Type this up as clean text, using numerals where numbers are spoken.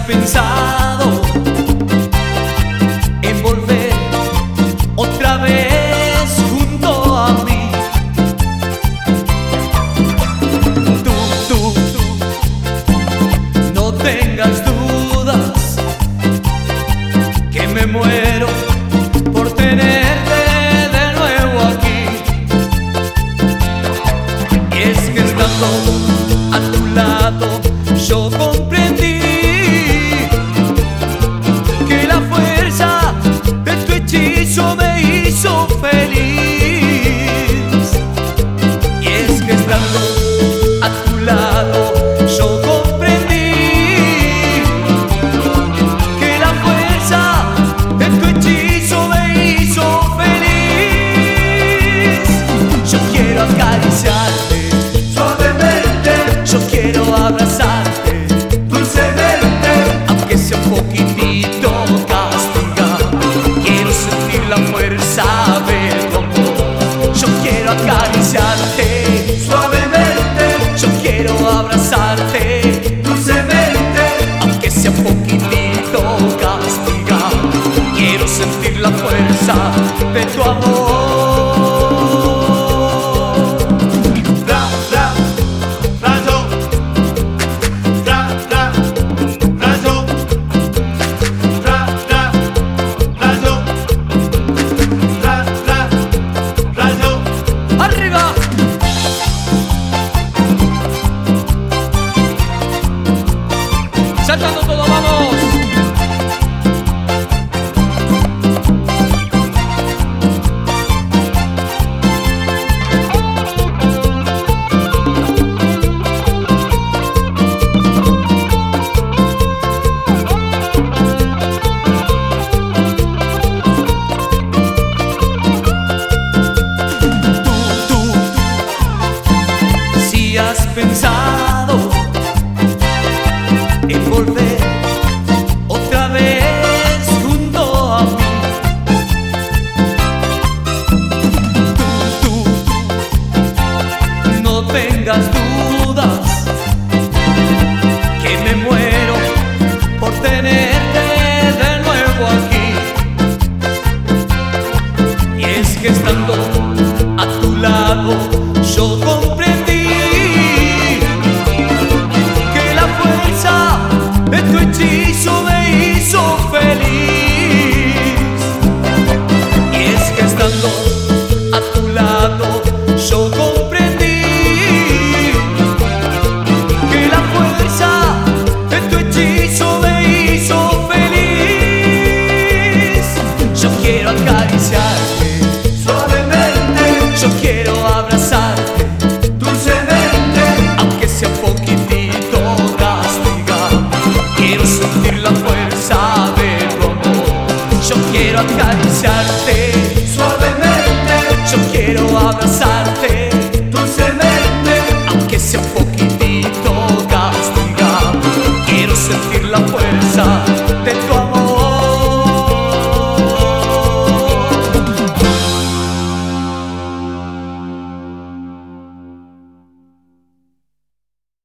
pensado en volver otra vez junto a mí? Tú, no tengas dudas que me muero por tenerte de nuevo aquí. Y es que estando a tu lado yo comprendí que la fuerza de tu hechizo me hizo feliz. Y es que estando a tu lado yo comprendí que la fuerza de tu hechizo me hizo feliz. Yo quiero acariciarte suavemente, yo quiero abrazarte